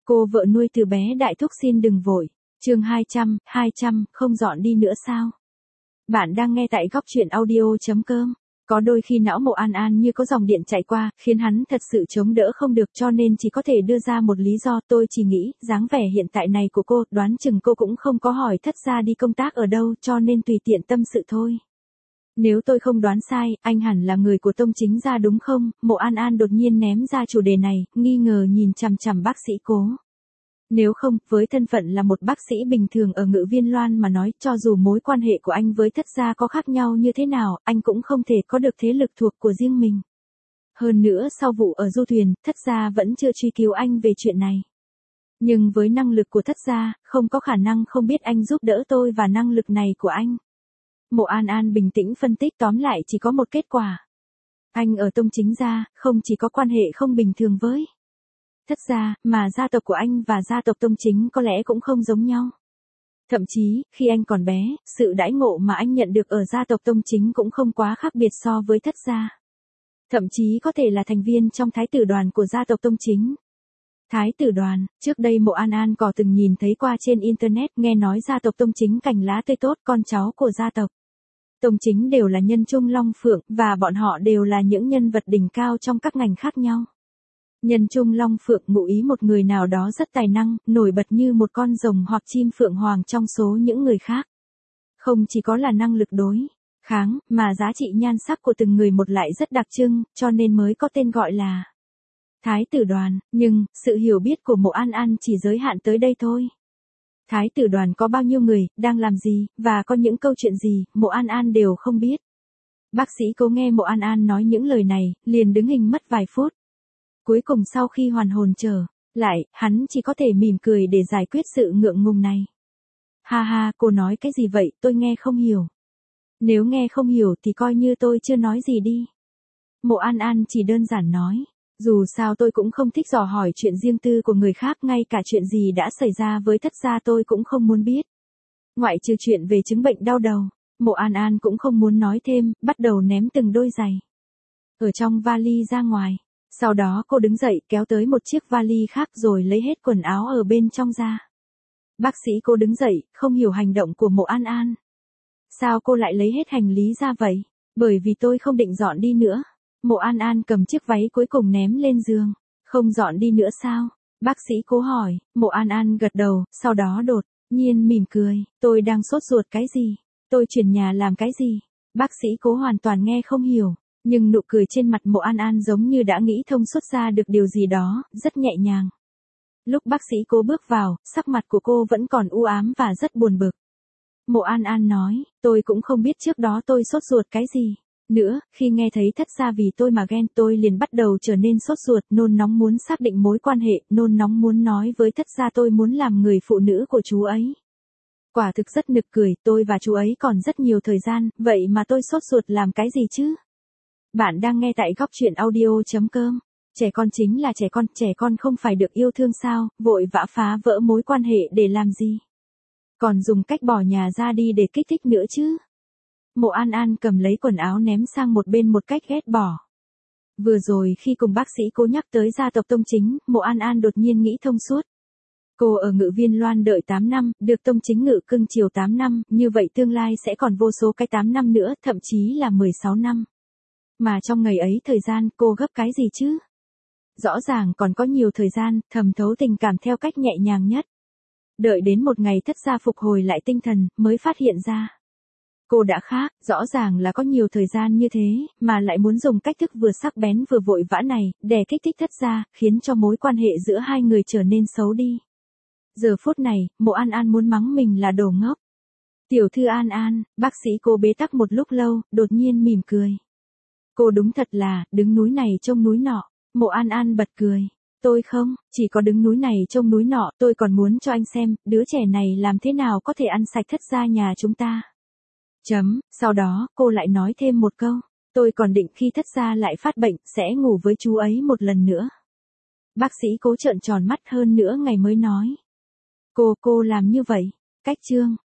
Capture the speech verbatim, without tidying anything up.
Cô vợ nuôi từ bé đại thúc xin đừng vội. Chương hai trăm, hai trăm, không dọn đi nữa sao? Bạn đang nghe tại góc truyện audio chấm com. Có đôi khi não Mộ An An như có dòng điện chạy qua, khiến hắn thật sự chống đỡ không được, cho nên chỉ có thể đưa ra một lý do. Tôi chỉ nghĩ, dáng vẻ hiện tại này của cô, đoán chừng cô cũng không có hỏi thất gia đi công tác ở đâu, cho nên tùy tiện tâm sự thôi. Nếu tôi không đoán sai, anh hẳn là người của Tông Chính gia đúng không? Mộ An An đột nhiên ném ra chủ đề này, nghi ngờ nhìn chằm chằm bác sĩ Cố. Nếu không, với thân phận là một bác sĩ bình thường ở Ngự Viên Loan mà nói, cho dù mối quan hệ của anh với thất gia có khác nhau như thế nào, anh cũng không thể có được thế lực thuộc của riêng mình. Hơn nữa sau vụ ở du thuyền, thất gia vẫn chưa truy cứu anh về chuyện này. Nhưng với năng lực của thất gia, không có khả năng không biết anh giúp đỡ tôi và năng lực này của anh. Mộ An An bình tĩnh phân tích, tóm lại chỉ có một kết quả. Anh ở Tông Chính gia, không chỉ có quan hệ không bình thường với thất gia, mà gia tộc của anh và gia tộc Tông Chính có lẽ cũng không giống nhau. Thậm chí, khi anh còn bé, sự đãi ngộ mà anh nhận được ở gia tộc Tông Chính cũng không quá khác biệt so với thất gia. Thậm chí có thể là thành viên trong thái tử đoàn của gia tộc Tông Chính. Thái tử đoàn, trước đây Mộ An An có từng nhìn thấy qua trên internet, nghe nói gia tộc Tông Chính cành lá tươi tốt, con cháu của gia tộc Tông Chính đều là nhân trung long phượng, và bọn họ đều là những nhân vật đỉnh cao trong các ngành khác nhau. Nhân trung long phượng ngụ ý một người nào đó rất tài năng, nổi bật như một con rồng hoặc chim phượng hoàng trong số những người khác. Không chỉ có là năng lực đối kháng, mà giá trị nhan sắc của từng người một lại rất đặc trưng, cho nên mới có tên gọi là Thái tử đoàn. Nhưng, sự hiểu biết của Mộ An An chỉ giới hạn tới đây thôi. Thái tử đoàn có bao nhiêu người, đang làm gì, và có những câu chuyện gì, Mộ An An đều không biết. Bác sĩ Cố nghe Mộ An An nói những lời này, liền đứng hình mất vài phút. Cuối cùng sau khi hoàn hồn trở lại, hắn chỉ có thể mỉm cười để giải quyết sự ngượng ngùng này. Ha ha, cô nói cái gì vậy, tôi nghe không hiểu. Nếu nghe không hiểu thì coi như tôi chưa nói gì đi. Mộ An An chỉ đơn giản nói. Dù sao tôi cũng không thích dò hỏi chuyện riêng tư của người khác, ngay cả chuyện gì đã xảy ra với thất gia tôi cũng không muốn biết. Ngoại trừ chuyện về chứng bệnh đau đầu, Mộ An An cũng không muốn nói thêm, bắt đầu ném từng đôi giày ở trong vali ra ngoài. Sau đó cô đứng dậy kéo tới một chiếc vali khác rồi lấy hết quần áo ở bên trong ra. Bác sĩ Cô đứng dậy, không hiểu hành động của Mộ An An. Sao cô lại lấy hết hành lý ra vậy? Bởi vì tôi không định dọn đi nữa. Mộ An An cầm chiếc váy cuối cùng ném lên giường. Không dọn đi nữa sao? Bác sĩ Cố hỏi. Mộ An An gật đầu, sau đó đột nhiên mỉm cười. Tôi đang sốt ruột cái gì? Tôi chuyển nhà làm cái gì? Bác sĩ Cố hoàn toàn nghe không hiểu. Nhưng nụ cười trên mặt Mộ An An giống như đã nghĩ thông suốt ra được điều gì đó, rất nhẹ nhàng. Lúc bác sĩ Cố bước vào, sắc mặt của cô vẫn còn u ám và rất buồn bực. Mộ An An nói, tôi cũng không biết trước đó tôi sốt ruột cái gì nữa, khi nghe thấy thất gia vì tôi mà ghen, tôi liền bắt đầu trở nên sốt ruột, nôn nóng muốn xác định mối quan hệ, nôn nóng muốn nói với thất gia tôi muốn làm người phụ nữ của chú ấy. Quả thực rất nực cười, tôi và chú ấy còn rất nhiều thời gian, vậy mà tôi sốt ruột làm cái gì chứ? Bạn đang nghe tại góc truyện audio chấm com. Trẻ con chính là trẻ con, trẻ con không phải được yêu thương sao, vội vã phá vỡ mối quan hệ để làm gì? Còn dùng cách bỏ nhà ra đi để kích thích nữa chứ? Mộ An An cầm lấy quần áo ném sang một bên một cách ghét bỏ. Vừa rồi khi cùng bác sĩ Cố nhắc tới gia tộc Tông Chính, Mộ An An đột nhiên nghĩ thông suốt. Cô ở Ngự Viên Loan đợi tám năm, được Tông Chính ngự cưng chiều tám năm, như vậy tương lai sẽ còn vô số cái tám năm nữa, thậm chí là mười sáu năm. Mà trong ngày ấy thời gian cô gấp cái gì chứ? Rõ ràng còn có nhiều thời gian, thầm thấu tình cảm theo cách nhẹ nhàng nhất. Đợi đến một ngày thất gia phục hồi lại tinh thần, mới phát hiện ra. Cô đã khác, rõ ràng là có nhiều thời gian như thế, mà lại muốn dùng cách thức vừa sắc bén vừa vội vã này, để kích thích thất gia, khiến cho mối quan hệ giữa hai người trở nên xấu đi. Giờ phút này, Mộ An An muốn mắng mình là đồ ngốc. Tiểu thư An An, bác sĩ Cô bế tắc một lúc lâu, đột nhiên mỉm cười. Cô đúng thật là, đứng núi này trông núi nọ. Mộ An An bật cười. Tôi không, chỉ có đứng núi này trông núi nọ, tôi còn muốn cho anh xem, đứa trẻ này làm thế nào có thể ăn sạch thất gia nhà chúng ta. Chấm, sau đó, cô lại nói thêm một câu. Tôi còn định khi thất gia lại phát bệnh, sẽ ngủ với chú ấy một lần nữa. Bác sĩ Cố trợn tròn mắt hơn nữa ngày mới nói. Cô, cô làm như vậy. Cách chương.